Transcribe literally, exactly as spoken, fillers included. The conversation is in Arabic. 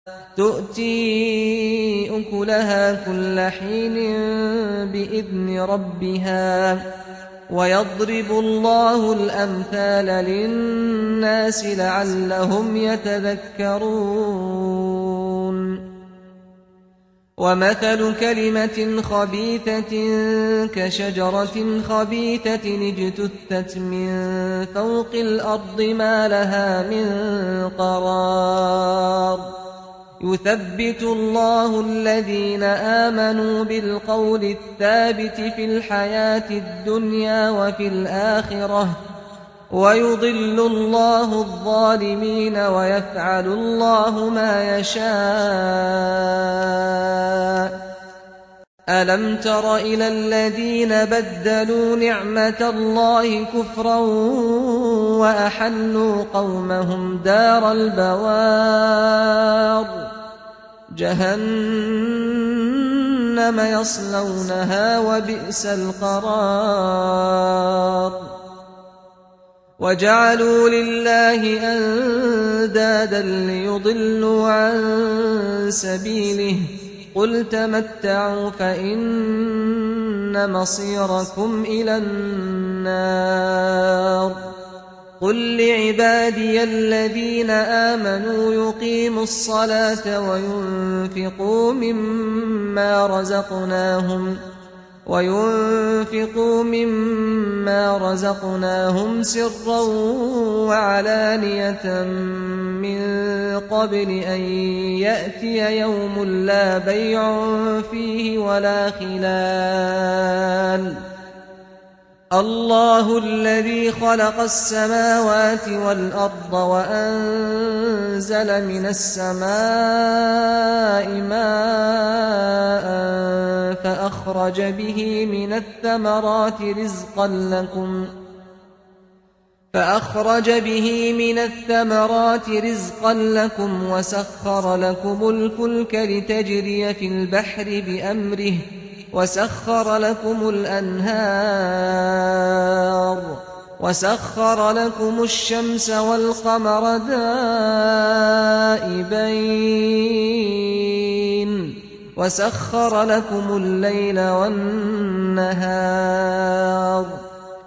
تؤتي أكلها كل حين بإذن ربها ويضرب الله الأمثال للناس لعلهم يتذكرون ومثل كلمة خبيثة كشجرة خبيثة اجتثت من فوق الأرض ما لها من قرار يثبت الله الذين آمنوا بالقول الثابت في الحياة الدنيا وفي الآخرة ويضل الله الظالمين ويفعل الله ما يشاء ألم تر إلى الذين بدلوا نعمة الله كفرا وأحلوا قومهم دار البوار جهنم يصلونها وبئس القرار وجعلوا لله أندادا ليضلوا عن سبيله قل تمتعوا فإن مصيركم إلى النار قل لعبادي الذين آمنوا يقيموا الصلاة وينفقوا مما رزقناهم وينفقوا مما رزقناهم سرا وعلانية من قبل أن يأتي يوم لا بيع فيه ولا خلال الله الذي خلق السماوات والأرض وأنزل من السماء ماء فأخرج به من الثمرات رزقا لكم فأخرج به من الثمرات رزقا لكم وسخر لكم الفلك لتجري في البحر بأمره وسخر لكم الأنهار وسخر لكم الشمس والقمر دائبين وسخر لكم الليل والنهار